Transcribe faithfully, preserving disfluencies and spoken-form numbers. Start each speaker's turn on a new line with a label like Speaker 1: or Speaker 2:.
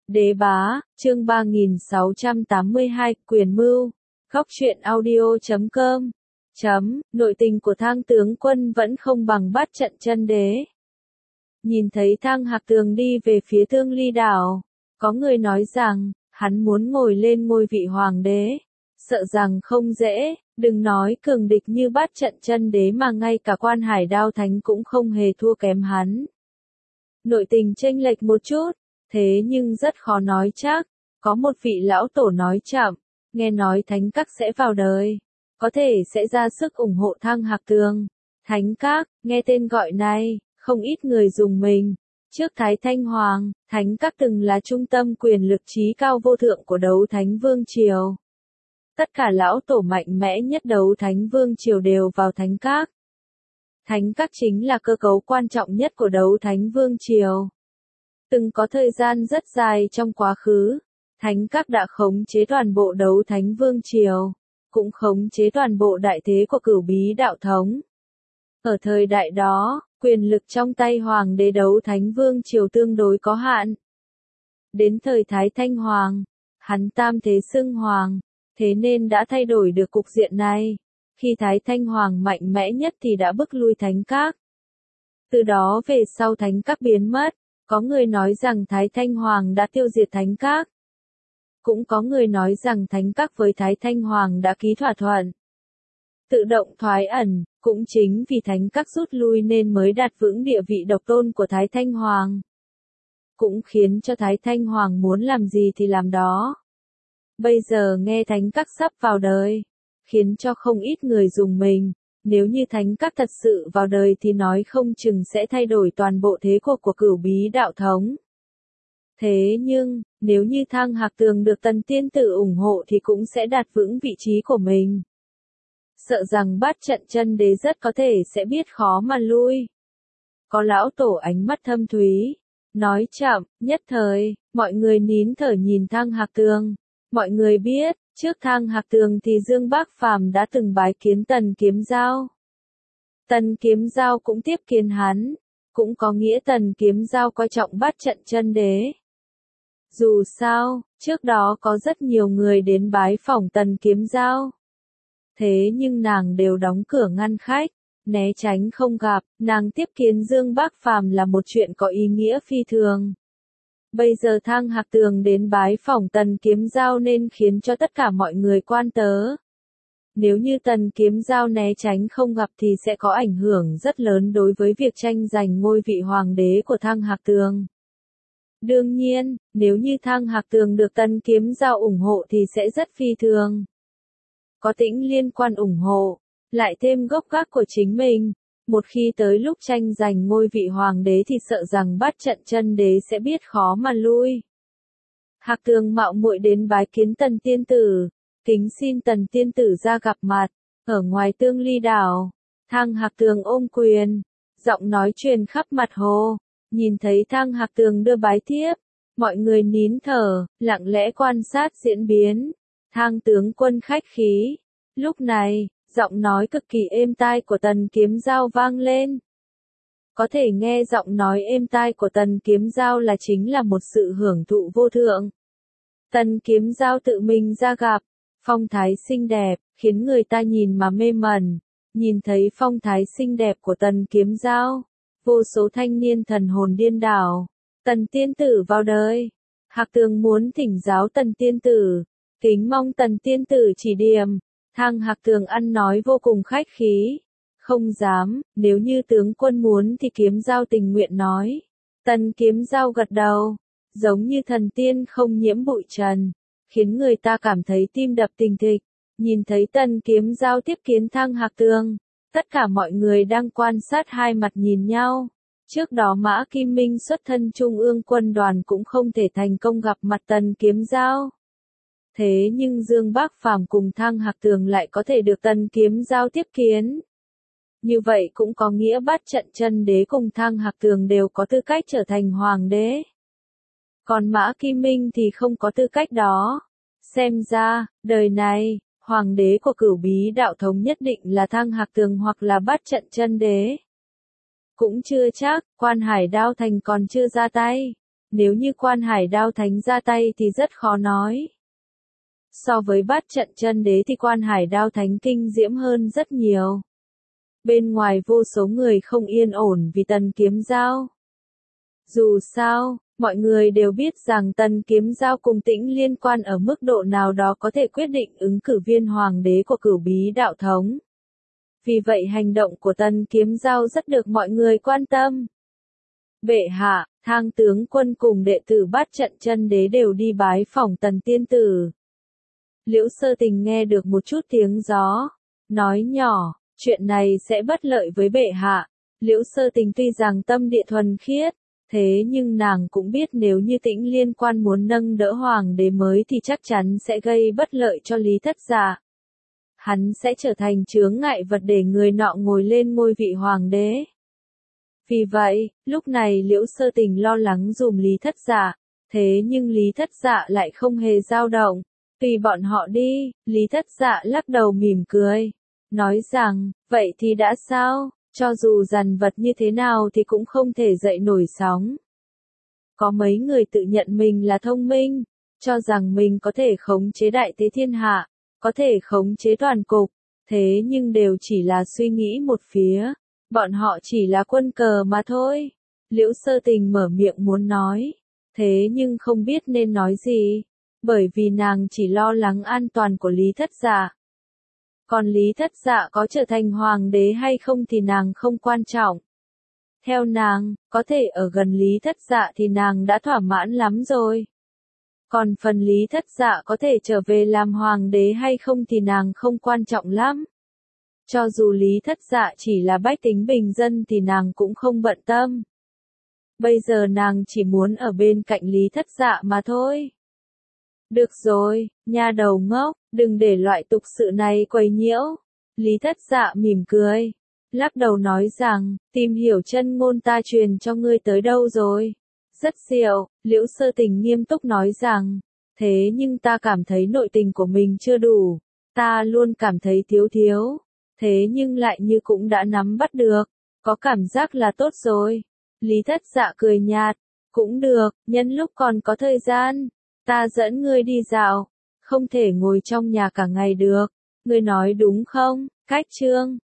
Speaker 1: Đế bá, chương ba nghìn sáu trăm tám mươi hai, quyền mưu. Góc truyện audio chấm com. Chấm, nội tình của Thang tướng quân vẫn không bằng bát trận chân đế. Nhìn thấy Thang Hạc Tường đi về phía Thương Ly đảo, có người nói rằng, hắn muốn ngồi lên ngôi vị hoàng đế. Sợ rằng không dễ, đừng nói cường địch như bát trận chân đế mà ngay cả Quan Hải Đao Thánh cũng không hề thua kém hắn. Nội tình chênh lệch một chút, thế nhưng rất khó nói chắc. Có một vị lão tổ nói chậm, nghe nói Thánh Các sẽ vào đời, có thể sẽ ra sức ủng hộ Thang Hạc Tường. Thánh Các, nghe tên gọi này, không ít người dùng mình. Trước Thái Thanh Hoàng, Thánh Các từng là trung tâm quyền lực trí cao vô thượng của Đấu Thánh Vương Triều. Tất cả lão tổ mạnh mẽ nhất Đấu Thánh Vương Triều đều vào Thánh Các. Thánh Các chính là cơ cấu quan trọng nhất của Đấu Thánh Vương Triều. Từng có thời gian rất dài trong quá khứ, Thánh Các đã khống chế toàn bộ Đấu Thánh Vương Triều, cũng khống chế toàn bộ đại thế của Cửu Bí Đạo Thống. Ở thời đại đó, quyền lực trong tay Hoàng đế Đấu Thánh Vương Triều tương đối có hạn. Đến thời Thái Thanh Hoàng, hắn tam thế xưng hoàng, thế nên đã thay đổi được cục diện này. Khi Thái Thanh Hoàng mạnh mẽ nhất thì đã bức lui Thánh Các. Từ đó về sau Thánh Các biến mất, có người nói rằng Thái Thanh Hoàng đã tiêu diệt Thánh Các. Cũng có người nói rằng Thánh Các với Thái Thanh Hoàng đã ký thỏa thuận. Tự động thoái ẩn, cũng chính vì Thánh Các rút lui nên mới đạt vững địa vị độc tôn của Thái Thanh Hoàng. Cũng khiến cho Thái Thanh Hoàng muốn làm gì thì làm đó. Bây giờ nghe Thánh Các sắp vào đời, khiến cho không ít người dùng mình. Nếu như Thánh Các thật sự vào đời thì nói không chừng sẽ thay đổi toàn bộ thế cục của Cửu Bí Đạo Thống. Thế nhưng, nếu như Thang Hạc Tường được Tần Tiên Tử ủng hộ thì cũng sẽ đạt vững vị trí của mình. Sợ rằng bát trận chân đế rất có thể sẽ biết khó mà lui. Có lão tổ ánh mắt thâm thúy, nói chậm, nhất thời, mọi người nín thở nhìn Thang Hạc Tường. Mọi người biết, trước Thang Hạc Tường thì Dương Bác Phàm đã từng bái kiến Tần Kiếm Giao. Tần Kiếm Giao cũng tiếp kiến hắn, cũng có nghĩa Tần Kiếm Giao coi trọng bát trận chân đế. Dù sao, trước đó có rất nhiều người đến bái phỏng Tần Kiếm Giao. Thế nhưng nàng đều đóng cửa ngăn khách, né tránh không gặp, nàng tiếp kiến Dương Bác Phàm là một chuyện có ý nghĩa phi thường. Bây giờ Thang Hạc Tường đến bái phỏng Tần Kiếm Giao nên khiến cho tất cả mọi người quan tớ. Nếu như Tần Kiếm Giao né tránh không gặp thì sẽ có ảnh hưởng rất lớn đối với việc tranh giành ngôi vị hoàng đế của Thang Hạc Tường. Đương nhiên, nếu như Thang Hạc Tường được Tần Kiếm Giao ủng hộ thì sẽ rất phi thường. Có Tĩnh Liên Quan ủng hộ, lại thêm gốc gác của chính mình. Một khi tới lúc tranh giành ngôi vị hoàng đế thì sợ rằng bát trận chân đế sẽ biết khó mà lui. Hạc Tường mạo muội đến bái kiến Tần Tiên Tử, kính xin Tần Tiên Tử ra gặp mặt, ở ngoài Thương Ly đảo. Thang Hạc Tường ôm quyền, giọng nói truyền khắp mặt hồ, nhìn thấy Thang Hạc Tường đưa bái thiếp, mọi người nín thở, lặng lẽ quan sát diễn biến. Thang tướng quân khách khí, lúc này, giọng nói cực kỳ êm tai của Tần Kiếm Giao vang lên. Có thể nghe giọng nói êm tai của Tần Kiếm Giao là chính là một sự hưởng thụ vô thượng. Tần Kiếm Giao tự mình ra gặp, phong thái xinh đẹp, khiến người ta nhìn mà mê mẩn. Nhìn thấy phong thái xinh đẹp của Tần Kiếm Giao, vô số thanh niên thần hồn điên đảo. Tần Tiên Tử vào đời, Hạc Tường muốn thỉnh giáo Tần Tiên Tử, kính mong Tần Tiên Tử chỉ điểm. Thang Hạc Tường ăn nói vô cùng khách khí. Không dám, nếu như tướng quân muốn thì Kiếm Giao tình nguyện nói. Tần Kiếm Giao gật đầu, giống như thần tiên không nhiễm bụi trần, khiến người ta cảm thấy tim đập thình thịch. Nhìn thấy Tần Kiếm Giao tiếp kiến Thang Hạc Tường, tất cả mọi người đang quan sát hai mặt nhìn nhau. Trước đó Mã Kim Minh xuất thân Trung ương quân đoàn cũng không thể thành công gặp mặt Tần Kiếm Giao. Thế nhưng Dương Bác Phàm cùng Thang Hạc Tường lại có thể được Tần Kiếm Giao tiếp kiến. Như vậy cũng có nghĩa bát trận chân đế cùng Thang Hạc Tường đều có tư cách trở thành hoàng đế. Còn Mã Kim Minh thì không có tư cách đó. Xem ra, đời này, hoàng đế của Cửu Bí Đạo Thống nhất định là Thang Hạc Tường hoặc là bát trận chân đế. Cũng chưa chắc, Quan Hải Đao Thành còn chưa ra tay. Nếu như Quan Hải Đao Thánh ra tay thì rất khó nói. So với bát trận chân đế thì Quan Hải Đao Thánh kinh diễm hơn rất nhiều. Bên ngoài vô số người không yên ổn vì Tần Kiếm Giao. Dù sao, mọi người đều biết rằng Tần Kiếm Giao cùng Tĩnh Liên Quan ở mức độ nào đó có thể quyết định ứng cử viên hoàng đế của Cửu Bí đạo thống. Vì vậy hành động của Tần Kiếm Giao rất được mọi người quan tâm. Bệ hạ, Thang tướng quân cùng đệ tử bát trận chân đế đều đi bái phỏng Tần tiên tử. Liễu Sơ Tình nghe được một chút tiếng gió, nói nhỏ, chuyện này sẽ bất lợi với bệ hạ. Liễu Sơ Tình tuy rằng tâm địa thuần khiết, thế nhưng nàng cũng biết nếu như Tĩnh Liên Quan muốn nâng đỡ hoàng đế mới thì chắc chắn sẽ gây bất lợi cho Lý Thất Dạ. Hắn sẽ trở thành chướng ngại vật để người nọ ngồi lên ngôi vị hoàng đế. Vì vậy, lúc này Liễu Sơ Tình lo lắng dùm Lý Thất Dạ, thế nhưng Lý Thất Dạ lại không hề dao động. Tùy bọn họ đi, Lý Thất Dạ lắc đầu mỉm cười, nói rằng, vậy thì đã sao, cho dù dằn vật như thế nào thì cũng không thể dậy nổi sóng. Có mấy người tự nhận mình là thông minh, cho rằng mình có thể khống chế đại thế thiên hạ, có thể khống chế toàn cục, thế nhưng đều chỉ là suy nghĩ một phía, bọn họ chỉ là quân cờ mà thôi. Liễu Sơ Tình mở miệng muốn nói, thế nhưng không biết nên nói gì. Bởi vì nàng chỉ lo lắng an toàn của Lý Thất Dạ. Còn Lý Thất Dạ có trở thành hoàng đế hay không thì nàng không quan trọng. Theo nàng, có thể ở gần Lý Thất Dạ thì nàng đã thỏa mãn lắm rồi. Còn phần Lý Thất Dạ có thể trở về làm hoàng đế hay không thì nàng không quan trọng lắm. Cho dù Lý Thất Dạ chỉ là bách tính bình dân thì nàng cũng không bận tâm. Bây giờ nàng chỉ muốn ở bên cạnh Lý Thất Dạ mà thôi. Được rồi, nha đầu ngốc, đừng để loại tục sự này quấy nhiễu. Lý Thất Dạ mỉm cười, lắc đầu nói rằng, tìm hiểu chân ngôn ta truyền cho ngươi tới đâu rồi. Rất diệu, Liễu Sơ Tình nghiêm túc nói rằng, thế nhưng ta cảm thấy nội tình của mình chưa đủ, ta luôn cảm thấy thiếu thiếu, thế nhưng lại như cũng đã nắm bắt được, có cảm giác là tốt rồi. Lý Thất Dạ cười nhạt, cũng được, nhân lúc còn có thời gian. Ta dẫn ngươi đi dạo, không thể ngồi trong nhà cả ngày được, ngươi nói đúng không? Cách chương